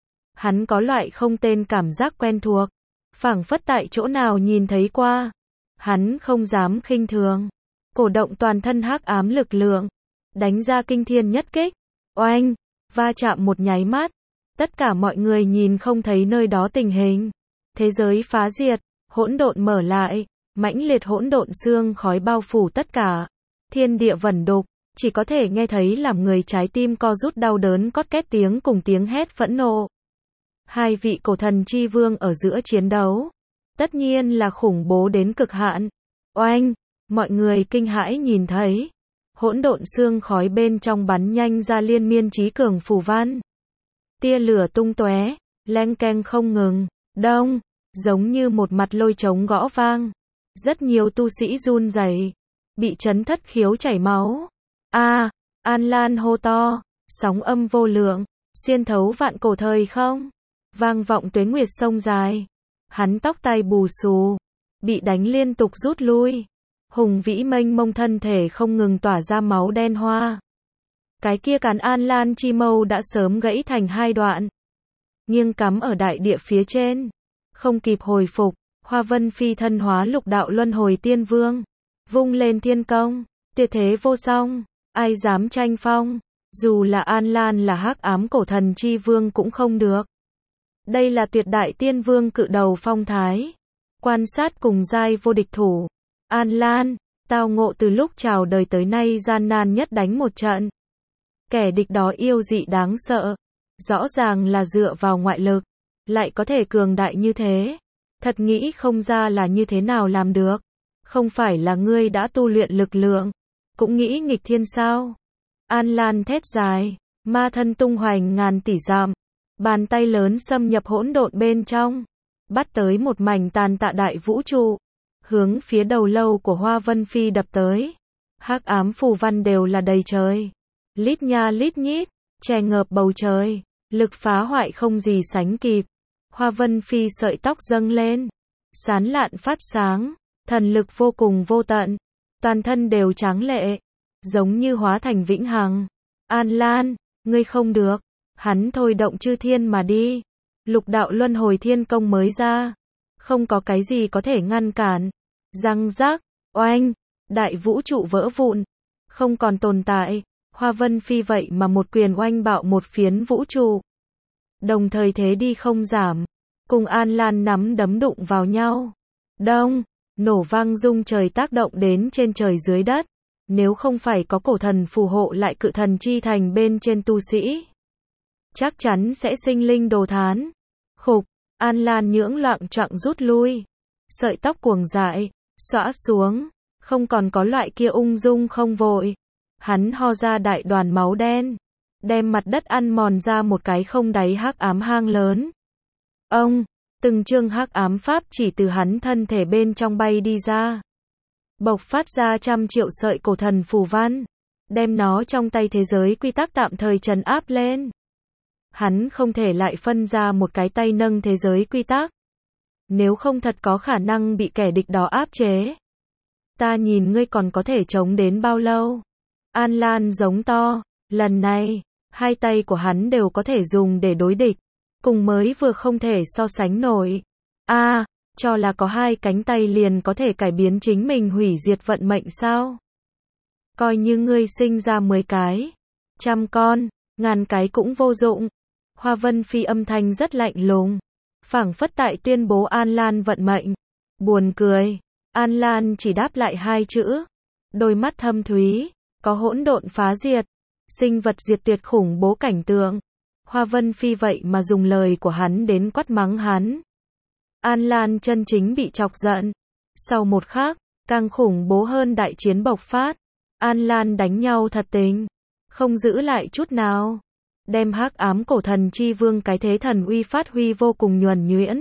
hắn có loại không tên cảm giác quen thuộc. Phảng phất tại chỗ nào nhìn thấy qua. Hắn không dám khinh thường. Cổ động toàn thân hắc ám lực lượng. đánh ra kinh thiên nhất kích. Oanh, va chạm một nháy mắt, tất cả mọi người nhìn không thấy nơi đó tình hình. Thế giới phá diệt, hỗn độn mở lại, mãnh liệt hỗn độn xương khói bao phủ tất cả. Thiên địa vẩn đục, chỉ có thể nghe thấy làm người trái tim co rút đau đớn cót két tiếng cùng tiếng hét phẫn nộ. Hai vị cổ thần chi vương ở giữa chiến đấu, tất nhiên là khủng bố đến cực hạn. Oanh, mọi người kinh hãi nhìn thấy, hỗn độn xương khói bên trong bắn nhanh ra liên miên chí cường phù văn. Tia lửa tung tóe, leng keng không ngừng, đông, giống như một mặt lôi trống gõ vang. Rất nhiều tu sĩ run rẩy, bị chấn thất khiếu chảy máu. A, à, An Lan hô to, sóng âm vô lượng, xuyên thấu vạn cổ thời không, vang vọng tuế nguyệt sông dài. Hắn tóc tai bù xù, bị đánh liên tục rút lui. Hùng vĩ mênh mông thân thể không ngừng tỏa ra máu đen hoa. Cái kia cán An Lan chi mâu đã sớm gãy thành hai đoạn, nghiêng cắm ở đại địa phía trên. Không kịp hồi phục, Hoa Vân phi thân hóa lục đạo luân hồi tiên vương, vung lên thiên công, tuyệt thế vô song, ai dám tranh phong, dù là An Lan là hắc ám cổ thần chi vương cũng không được. Đây là tuyệt đại tiên vương cự đầu phong thái, quan sát cùng giai vô địch thủ. An Lan, tao ngộ từ lúc chào đời tới nay gian nan nhất đánh một trận. Kẻ địch đó yêu dị đáng sợ, rõ ràng là dựa vào ngoại lực, lại có thể cường đại như thế. Thật nghĩ không ra là như thế nào làm được. Không phải là ngươi đã tu luyện lực lượng, cũng nghĩ nghịch thiên sao? An Lan thét dài, ma thân tung hoành ngàn tỷ dặm, bàn tay lớn xâm nhập hỗn độn bên trong, bắt tới một mảnh tàn tạ đại vũ trụ, hướng phía đầu lâu của Hoa Vân Phi đập tới. Hắc ám phù văn đều là đầy trời, lít nha lít nhít, che ngợp bầu trời, lực phá hoại không gì sánh kịp. Hoa Vân Phi sợi tóc dâng lên, sán lạn phát sáng, thần lực vô cùng vô tận, toàn thân đều tráng lệ, giống như hóa thành vĩnh hằng. An Lan, ngươi không được. Hắn thôi động chư thiên mà đi. Lục đạo luân hồi thiên công mới ra, không có cái gì có thể ngăn cản. Răng rác, oanh, đại vũ trụ vỡ vụn, không còn tồn tại. Hoa Vân Phi vậy mà một quyền oanh bạo một phiến vũ trụ, đồng thời thế đi không giảm, cùng An Lan nắm đấm đụng vào nhau. Đông, nổ vang rung trời tác động đến trên trời dưới đất. Nếu không phải có cổ thần phù hộ lại cự thần chi thành bên trên tu sĩ, chắc chắn sẽ sinh linh đồ thán. Khục, An Lan nhưỡng loạng choạng rút lui, sợi tóc cuồng dại, xõa xuống, không còn có loại kia ung dung không vội. Hắn ho ra đại đoàn máu đen, đem mặt đất ăn mòn ra một cái không đáy hắc ám hang lớn. Ông, từng chương hắc ám pháp chỉ từ hắn thân thể bên trong bay đi ra, bộc phát ra trăm triệu sợi cổ thần phù văn, đem nó trong tay thế giới quy tắc tạm thời trấn áp lên. Hắn không thể lại phân ra một cái tay nâng thế giới quy tắc, nếu không thật có khả năng bị kẻ địch đó áp chế. Ta nhìn ngươi còn có thể chống đến bao lâu? An Lan giống to, lần này, hai tay của hắn đều có thể dùng để đối địch, cùng mới vừa không thể so sánh nổi. A, à, cho là có hai cánh tay liền có thể cải biến chính mình hủy diệt vận mệnh sao? Coi như ngươi sinh ra mười cái, trăm con, ngàn cái cũng vô dụng. Hoa Vân Phi âm thanh rất lạnh lùng, phảng phất tại tuyên bố An Lan vận mệnh. Buồn cười, An Lan chỉ đáp lại hai chữ, đôi mắt thâm thúy, có hỗn độn phá diệt, sinh vật diệt tuyệt khủng bố cảnh tượng. Hoa Vân Phi vậy mà dùng lời của hắn đến quát mắng hắn. An Lan chân chính bị chọc giận. Sau một khắc, càng khủng bố hơn đại chiến bộc phát. An Lan đánh nhau thật tình, không giữ lại chút nào, đem hắc ám cổ thần chi vương cái thế thần uy phát huy vô cùng nhuần nhuyễn.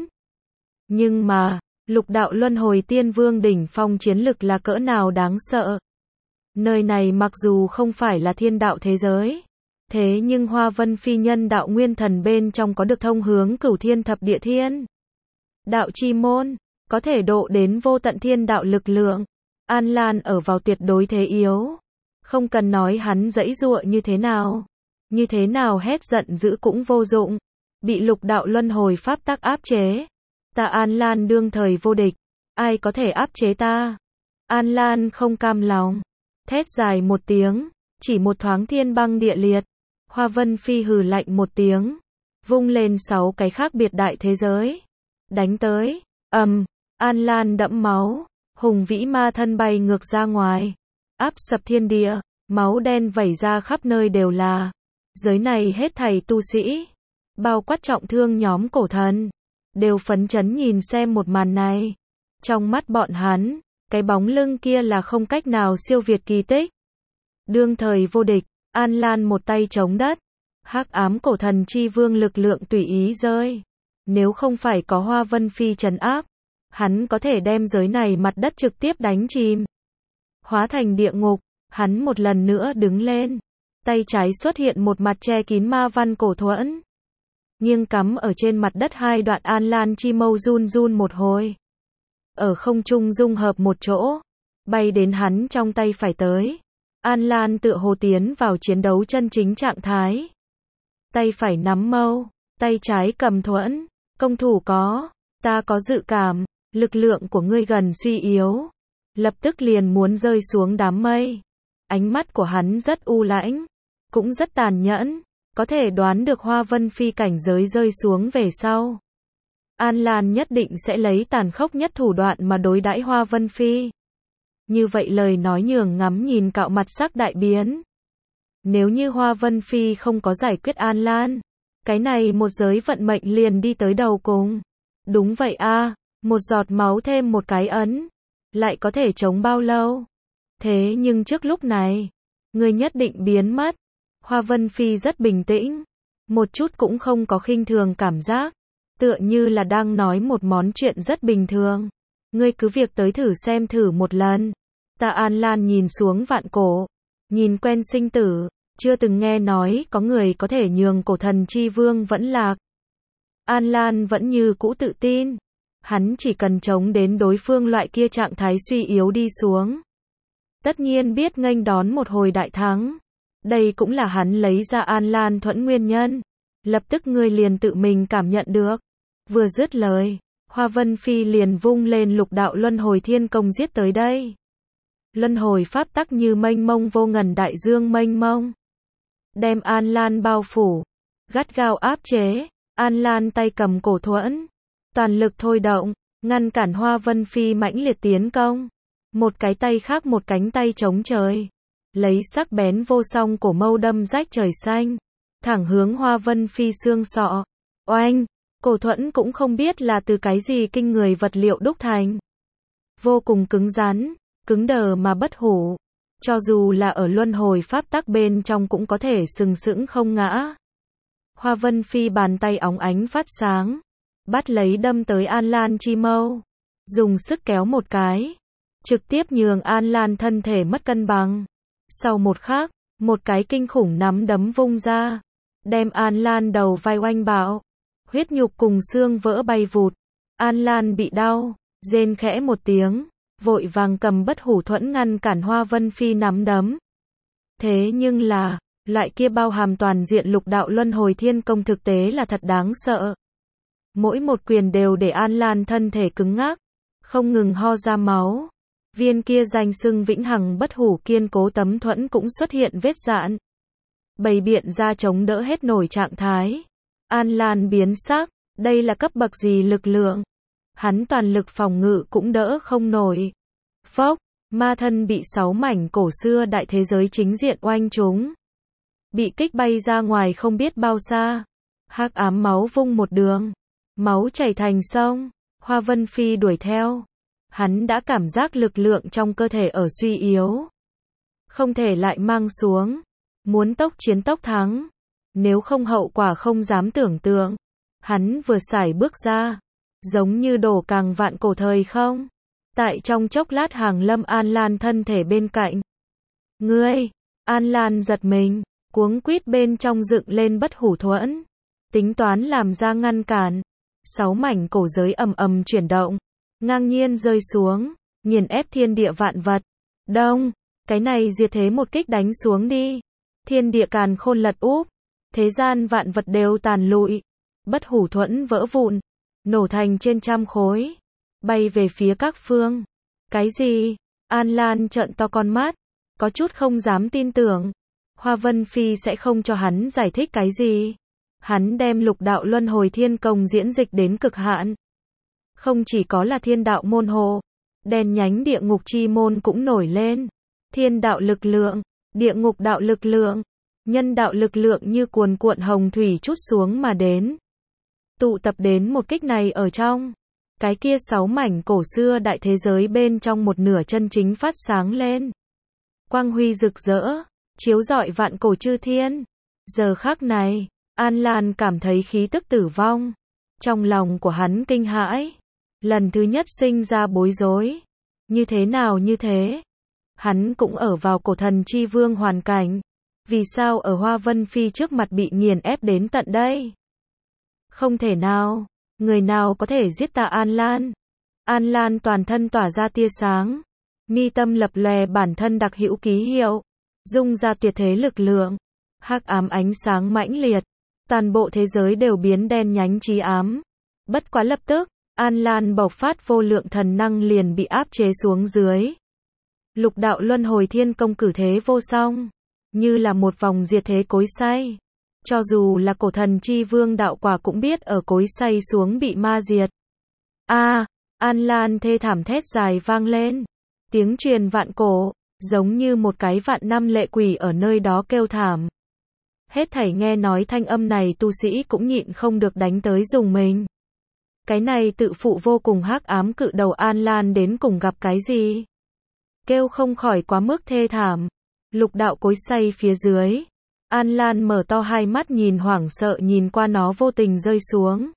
Nhưng mà, lục đạo luân hồi tiên vương đỉnh phong chiến lực là cỡ nào đáng sợ. Nơi này mặc dù không phải là thiên đạo thế giới, thế nhưng Hoa Vân Phi nhân đạo nguyên thần bên trong có được thông hướng cửu thiên thập địa thiên đạo chi môn, có thể độ đến vô tận thiên đạo lực lượng. An Lan ở vào tuyệt đối thế yếu, không cần nói hắn giãy giụa như thế nào, như thế nào hét giận dữ cũng vô dụng, bị lục đạo luân hồi pháp tắc áp chế. Ta An Lan đương thời vô địch, ai có thể áp chế ta? An Lan không cam lòng, thét dài một tiếng, Chỉ một thoáng thiên băng địa liệt. Hoa Vân Phi hừ lạnh một tiếng, vung lên sáu cái khác biệt đại thế giới, đánh tới. Ầm, um, An Lan đẫm máu, hùng vĩ ma thân bay ngược ra ngoài, áp sập thiên địa, máu đen vẩy ra khắp nơi đều là. Giới này hết thảy tu sĩ, bao quát trọng thương nhóm cổ thần, đều phấn chấn nhìn xem một màn này. Trong mắt bọn hắn, cái bóng lưng kia là không cách nào siêu việt kỳ tích. Đương thời vô địch, An Lan một tay chống đất, hắc ám cổ thần chi vương lực lượng tùy ý rơi. Nếu không phải có Hoa Vân Phi trấn áp, hắn có thể đem giới này mặt đất trực tiếp đánh chìm, hóa thành địa ngục. Hắn một lần nữa đứng lên, tay trái xuất hiện một mặt che kín ma văn cổ thuẫn, nghiêng cắm ở trên mặt đất hai đoạn An Lan chi mâu run run một hồi, ở không trung dung hợp một chỗ, bay đến hắn trong tay phải tới. An Lan tựa hồ tiến vào chiến đấu chân chính trạng thái, tay phải nắm mâu, tay trái cầm thuẫn. Công thủ có, ta có dự cảm, lực lượng của ngươi gần suy yếu, lập tức liền muốn rơi xuống đám mây. Ánh mắt của hắn rất u lãnh, cũng rất tàn nhẫn, có thể đoán được Hoa Vân Phi cảnh giới rơi xuống về sau, An Lan nhất định sẽ lấy tàn khốc nhất thủ đoạn mà đối đãi Hoa Vân Phi. Như vậy lời nói nhường ngắm nhìn cạo mặt sắc đại biến. Nếu như Hoa Vân Phi không có giải quyết An Lan, cái này một giới vận mệnh liền đi tới đầu cùng. Đúng vậy a, một giọt máu thêm một cái ấn, lại có thể chống bao lâu? Thế nhưng trước lúc này, ngươi nhất định biến mất. Hoa Vân Phi rất bình tĩnh, một chút cũng không có khinh thường cảm giác, tựa như là đang nói một món chuyện rất bình thường. Ngươi cứ việc tới thử xem thử một lần. Ta An Lan nhìn xuống vạn cổ, nhìn quen sinh tử, chưa từng nghe nói có người có thể nhường cổ thần chi vương vẫn lạc. An Lan vẫn như cũ tự tin, hắn chỉ cần chống đến đối phương loại kia trạng thái suy yếu đi xuống, tất nhiên biết nghênh đón một hồi đại thắng. Đây cũng là hắn lấy ra An Lan thuẫn nguyên nhân. Lập tức ngươi liền tự mình cảm nhận được. Vừa dứt lời, Hoa Vân Phi liền vung lên lục đạo luân hồi thiên công giết tới đây. Luân hồi pháp tắc như mênh mông vô ngần đại dương mênh mông, đem An Lan bao phủ, gắt gao áp chế. An Lan tay cầm cổ thuẫn, toàn lực thôi động, ngăn cản Hoa Vân Phi mãnh liệt tiến công. Một cái tay khác một cánh tay chống trời, lấy sắc bén vô song cổ mâu đâm rách trời xanh, thẳng hướng Hoa Vân Phi xương sọ. Oanh, cổ thuẫn cũng không biết là từ cái gì kinh người vật liệu đúc thành, vô cùng cứng rắn, cứng đờ mà bất hủ, cho dù là ở luân hồi pháp tắc bên trong cũng có thể sừng sững không ngã. Hoa Vân Phi bàn tay óng ánh phát sáng, bắt lấy đâm tới An Lan chi mâu, dùng sức kéo một cái, trực tiếp nhường An Lan thân thể mất cân bằng. Sau một khắc, một cái kinh khủng nắm đấm vung ra, đem An Lan đầu vai oanh bạo, huyết nhục cùng xương vỡ bay vụt. An Lan bị đau, rên khẽ một tiếng, vội vàng cầm bất hủ thuẫn ngăn cản Hoa Vân Phi nắm đấm. Thế nhưng là, loại kia bao hàm toàn diện lục đạo luân hồi thiên công thực tế là thật đáng sợ. Mỗi một quyền đều để An Lan thân thể cứng ngắc, không ngừng ho ra máu. Viên kia danh xưng vĩnh hằng bất hủ kiên cố tấm thuẫn cũng xuất hiện vết rạn, bày biện ra chống đỡ hết nổi trạng thái. An Lan biến sắc, đây là cấp bậc gì lực lượng? Hắn toàn lực phòng ngự cũng đỡ không nổi. Phốc, ma thân bị sáu mảnh cổ xưa đại thế giới chính diện oanh trúng, bị kích bay ra ngoài không biết bao xa. Hắc ám máu vung một đường, máu chảy thành sông. Hoa Vân Phi đuổi theo, hắn đã cảm giác lực lượng trong cơ thể ở suy yếu, không thể lại mang xuống, muốn tốc chiến tốc thắng, nếu không hậu quả không dám tưởng tượng. Hắn vừa sải bước ra, giống như đổ càng vạn cổ thời không. Tại trong chốc lát hàng lâm An Lan thân thể bên cạnh. Ngươi, An Lan giật mình, cuống quýt bên trong dựng lên bất hủ thuẫn, tính toán làm ra ngăn cản. Sáu mảnh cổ giới ầm ầm chuyển động, ngang nhiên rơi xuống, nghiền ép thiên địa vạn vật. Đông, cái này diệt thế một kích đánh xuống đi. Thiên địa càn khôn lật úp, thế gian vạn vật đều tàn lụi. Bất hủ thuẫn vỡ vụn, nổ thành trên trăm khối, bay về phía các phương. Cái gì? An Lan trợn to con mắt, có chút không dám tin tưởng. Hoa Vân Phi sẽ không cho hắn giải thích cái gì. Hắn đem lục đạo luân hồi thiên công diễn dịch đến cực hạn. Không chỉ có là thiên đạo môn hộ, đèn nhánh địa ngục chi môn cũng nổi lên. Thiên đạo lực lượng, địa ngục đạo lực lượng, nhân đạo lực lượng như cuồn cuộn hồng thủy trút xuống mà đến. Tụ tập đến một kích này ở trong. Cái kia sáu mảnh cổ xưa đại thế giới bên trong một nửa chân chính phát sáng lên. Quang huy rực rỡ, chiếu rọi vạn cổ chư thiên. Giờ khắc này, An Lan cảm thấy khí tức tử vong. Trong lòng của hắn kinh hãi. Lần thứ nhất sinh ra bối rối. Như thế nào như thế? Hắn cũng ở vào cổ thần chi vương hoàn cảnh. Vì sao ở Hoa Vân Phi trước mặt bị nghiền ép đến tận đây? Không thể nào. Người nào có thể giết ta An Lan? An Lan toàn thân tỏa ra tia sáng. Mi tâm lập lòe bản thân đặc hữu ký hiệu. Dung ra tuyệt thế lực lượng. Hắc ám ánh sáng mãnh liệt. Toàn bộ thế giới đều biến đen nhánh chí ám. Bất quá lập tức, An Lan bộc phát vô lượng thần năng liền bị áp chế xuống dưới. Lục đạo luân hồi thiên công cử thế vô song. Như là một vòng diệt thế cối xay. Cho dù là cổ thần chi vương đạo quả cũng biết ở cối xay xuống bị ma diệt. A, à, An Lan thê thảm thét dài vang lên. Tiếng truyền vạn cổ, giống như một cái vạn năm lệ quỷ ở nơi đó kêu thảm. Hết thảy nghe nói thanh âm này tu sĩ cũng nhịn không được đánh tới dùng mình. Cái này tự phụ vô cùng hắc ám cự đầu An Lan đến cùng gặp cái gì? Kêu không khỏi quá mức thê thảm. Lục đạo cối xay phía dưới. An Lan mở to hai mắt nhìn hoảng sợ nhìn qua nó vô tình rơi xuống.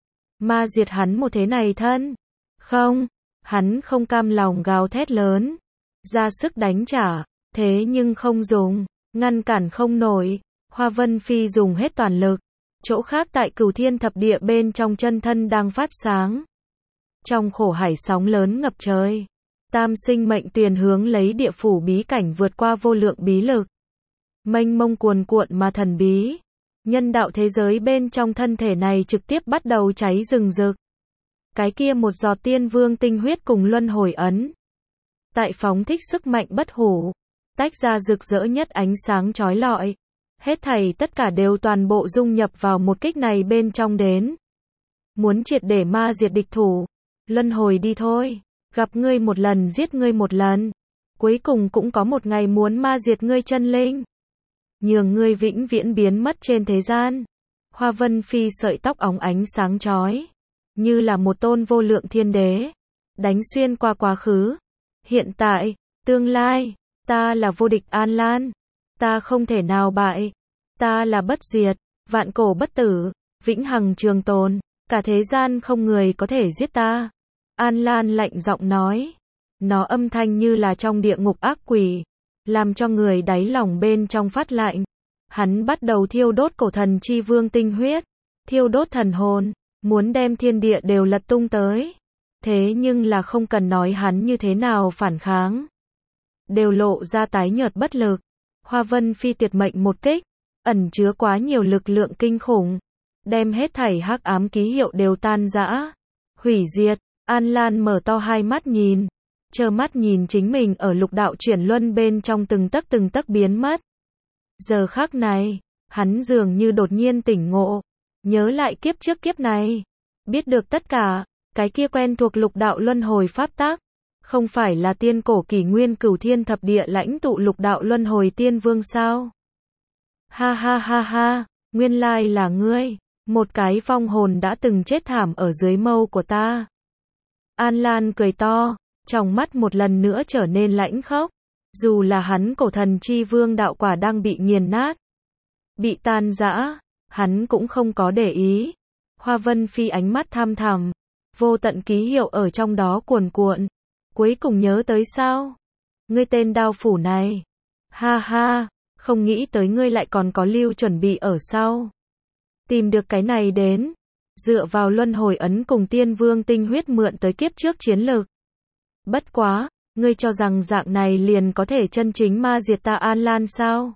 Ma diệt hắn một thế này thân. Không, hắn không cam lòng gào thét lớn. Ra sức đánh trả, thế nhưng không dùng, ngăn cản không nổi. Hoa Vân Phi dùng hết toàn lực. Chỗ khác tại Cửu Thiên Thập Địa bên trong chân thân đang phát sáng. Trong khổ hải sóng lớn ngập trời. Tam sinh mệnh tuyền hướng lấy địa phủ bí cảnh vượt qua vô lượng bí lực. Mênh mông cuồn cuộn mà thần bí. Nhân đạo thế giới bên trong thân thể này trực tiếp bắt đầu cháy rừng rực. Cái kia một giọt tiên vương tinh huyết cùng luân hồi ấn. Tại phóng thích sức mạnh bất hủ. Tách ra rực rỡ nhất ánh sáng chói lọi. Hết thảy tất cả đều toàn bộ dung nhập vào một kích này bên trong đến. Muốn triệt để ma diệt địch thủ. Luân hồi đi thôi. Gặp ngươi một lần giết ngươi một lần. Cuối cùng cũng có một ngày muốn ma diệt ngươi chân linh. Nhường ngươi vĩnh viễn biến mất trên thế gian. Hoa Vân Phi sợi tóc óng ánh sáng chói. Như là một tôn vô lượng thiên đế. Đánh xuyên qua quá khứ. Hiện tại, tương lai. Ta là vô địch An Lan. Ta không thể nào bại. Ta là bất diệt, vạn cổ bất tử, vĩnh hằng trường tồn. Cả thế gian không người có thể giết ta. An Lan lạnh giọng nói. Nó âm thanh như là trong địa ngục ác quỷ. Làm cho người đáy lòng bên trong phát lạnh. Hắn bắt đầu thiêu đốt cổ thần chi vương tinh huyết. Thiêu đốt thần hồn. Muốn đem thiên địa đều lật tung tới. Thế nhưng là không cần nói hắn như thế nào phản kháng. Đều lộ ra tái nhợt bất lực. Hoa Vân Phi tuyệt mệnh một kích. Ẩn chứa quá nhiều lực lượng kinh khủng. Đem hết thảy hắc ám ký hiệu đều tan rã. Hủy diệt. An Lan mở to hai mắt nhìn. Trơ mắt nhìn chính mình ở lục đạo chuyển luân bên trong từng tấc từng tấc biến mất. Giờ khắc này, hắn dường như đột nhiên tỉnh ngộ. Nhớ lại kiếp trước kiếp này. Biết được tất cả, cái kia quen thuộc lục đạo luân hồi pháp tắc. Không phải là tiên cổ kỷ nguyên Cửu Thiên Thập Địa lãnh tụ lục đạo luân hồi tiên vương sao? Ha ha ha ha, nguyên lai là ngươi. Một cái vong hồn đã từng chết thảm ở dưới mâu của ta. An Lan cười to. Trong mắt một lần nữa trở nên lãnh khốc. Dù là hắn cổ thần chi vương đạo quả đang bị nghiền nát. Bị tan rã. Hắn cũng không có để ý. Hoa Vân Phi ánh mắt tham thẳm. Vô tận ký hiệu ở trong đó cuồn cuộn. Cuối cùng nhớ tới sao? Ngươi tên đao phủ này. Ha ha. Không nghĩ tới ngươi lại còn có lưu chuẩn bị ở sau. Tìm được cái này đến. Dựa vào luân hồi ấn cùng tiên vương tinh huyết mượn tới kiếp trước chiến lực. Bất quá, ngươi cho rằng dạng này liền có thể chân chính ma diệt ta An Lan sao?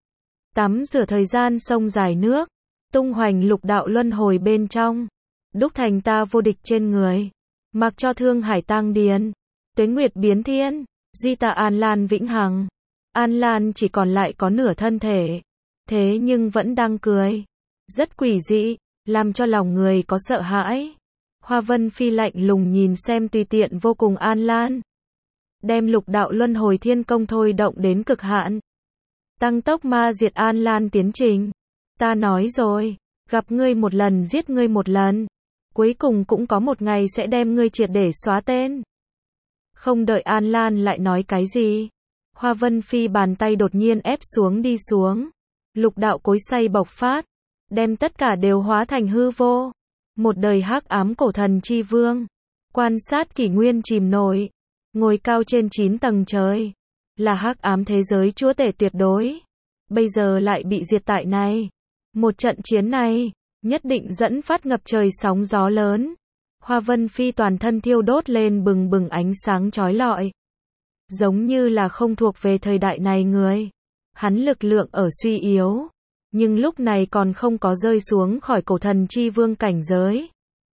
Tắm rửa thời gian sông dài nước, tung hoành lục đạo luân hồi bên trong, đúc thành ta vô địch trên người, mặc cho thương hải tang điền, tuế nguyệt biến thiên, duy ta An Lan vĩnh hằng. An Lan chỉ còn lại có nửa thân thể. Thế nhưng vẫn đang cười. Rất quỷ dị, làm cho lòng người có sợ hãi. Hoa Vân Phi lạnh lùng nhìn xem tùy tiện vô cùng An Lan. Đem lục đạo luân hồi thiên công thôi động đến cực hạn. Tăng tốc ma diệt An Lan tiến trình. Ta nói rồi, gặp ngươi một lần giết ngươi một lần. Cuối cùng cũng có một ngày sẽ đem ngươi triệt để xóa tên. Không đợi An Lan lại nói cái gì. Hoa Vân Phi bàn tay đột nhiên ép xuống đi xuống. Lục đạo cối xay bộc phát. Đem tất cả đều hóa thành hư vô. Một đời hắc ám cổ thần chi vương. Quan sát kỷ nguyên chìm nổi. Ngồi cao trên chín tầng trời. Là hắc ám thế giới chúa tể tuyệt đối. Bây giờ lại bị diệt tại này. Một trận chiến này, nhất định dẫn phát ngập trời sóng gió lớn. Hoa Vân Phi toàn thân thiêu đốt lên bừng bừng ánh sáng chói lọi. Giống như là không thuộc về thời đại này người. Hắn lực lượng ở suy yếu. Nhưng lúc này còn không có rơi xuống khỏi cổ thần chi vương cảnh giới.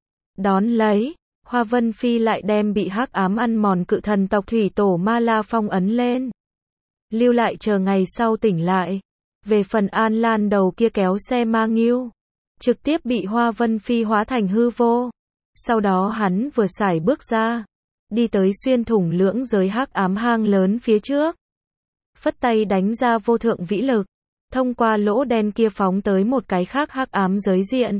Đón lấy, Hoa Vân Phi lại đem bị hắc ám ăn mòn cự thần tộc thủy tổ Ma La phong ấn lên. Lưu lại chờ ngày sau tỉnh lại. Về phần An Lan đầu kia kéo xe ma nghiêu. Trực tiếp bị Hoa Vân Phi hóa thành hư vô. Sau đó hắn vừa sải bước ra. Đi tới xuyên thủng lưỡng giới hắc ám hang lớn phía trước. Phất tay đánh ra vô thượng vĩ lực. Thông qua lỗ đen kia phóng tới một cái khác hắc ám giới diện.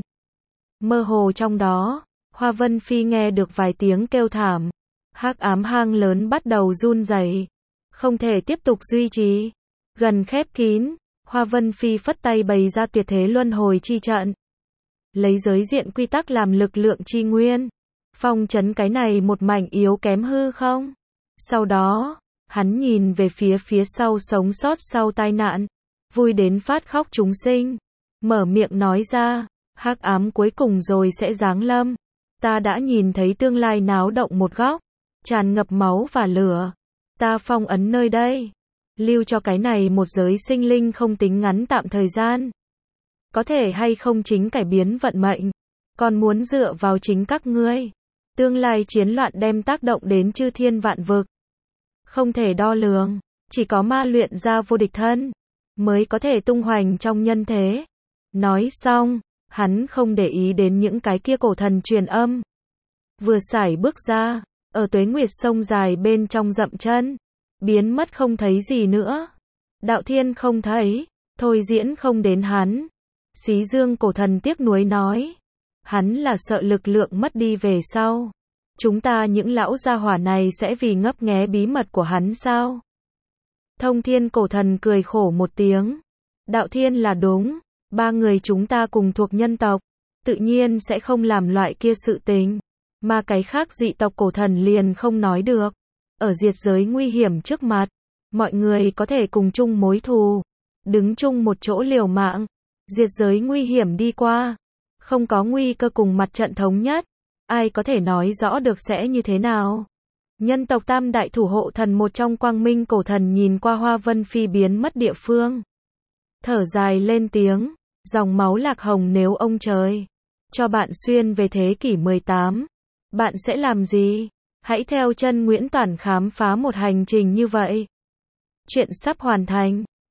Mơ hồ trong đó, Hoa Vân Phi nghe được vài tiếng kêu thảm. Hắc ám hang lớn bắt đầu run rẩy, không thể tiếp tục duy trì. Gần khép kín, Hoa Vân Phi phất tay bày ra tuyệt thế luân hồi chi trận. Lấy giới diện quy tắc làm lực lượng chi nguyên. Phong trấn cái này một mảnh yếu kém hư không? Sau đó, hắn nhìn về phía phía sau sống sót sau tai nạn. Vui đến phát khóc chúng sinh. Mở miệng nói ra, hắc ám cuối cùng rồi sẽ giáng lâm. Ta đã nhìn thấy tương lai náo động một góc. Tràn ngập máu và lửa. Ta phong ấn nơi đây. Lưu cho cái này một giới sinh linh không tính ngắn tạm thời gian. Có thể hay không chính cải biến vận mệnh. Còn muốn dựa vào chính các ngươi. Tương lai chiến loạn đem tác động đến chư thiên vạn vực. Không thể đo lường. Chỉ có ma luyện ra vô địch thân. Mới có thể tung hoành trong nhân thế. Nói xong, hắn không để ý đến những cái kia cổ thần truyền âm. Vừa sải bước ra, ở tuế nguyệt sông dài bên trong dậm chân. Biến mất không thấy gì nữa. Đạo thiên không thấy, thôi diễn không đến hắn. Xí Dương cổ thần tiếc nuối nói. Hắn là sợ lực lượng mất đi về sau. Chúng ta những lão gia hỏa này sẽ vì ngấp nghé bí mật của hắn sao? Thông thiên cổ thần cười khổ một tiếng. Đạo thiên là đúng. Ba người chúng ta cùng thuộc nhân tộc. Tự nhiên sẽ không làm loại kia sự tình. Mà cái khác dị tộc cổ thần liền không nói được. Ở diệt giới nguy hiểm trước mặt. Mọi người có thể cùng chung mối thù. Đứng chung một chỗ liều mạng. Diệt giới nguy hiểm đi qua. Không có nguy cơ cùng mặt trận thống nhất. Ai có thể nói rõ được sẽ như thế nào? Nhân tộc tam đại thủ hộ thần một trong quang minh cổ thần nhìn qua Hoa Vân Phi biến mất địa phương. Thở dài lên tiếng. Dòng máu lạc hồng nếu ông trời cho bạn xuyên về thế kỷ mười tám. Bạn sẽ làm gì? Hãy theo chân Nguyễn Toản khám phá một hành trình như vậy. Chuyện sắp hoàn thành.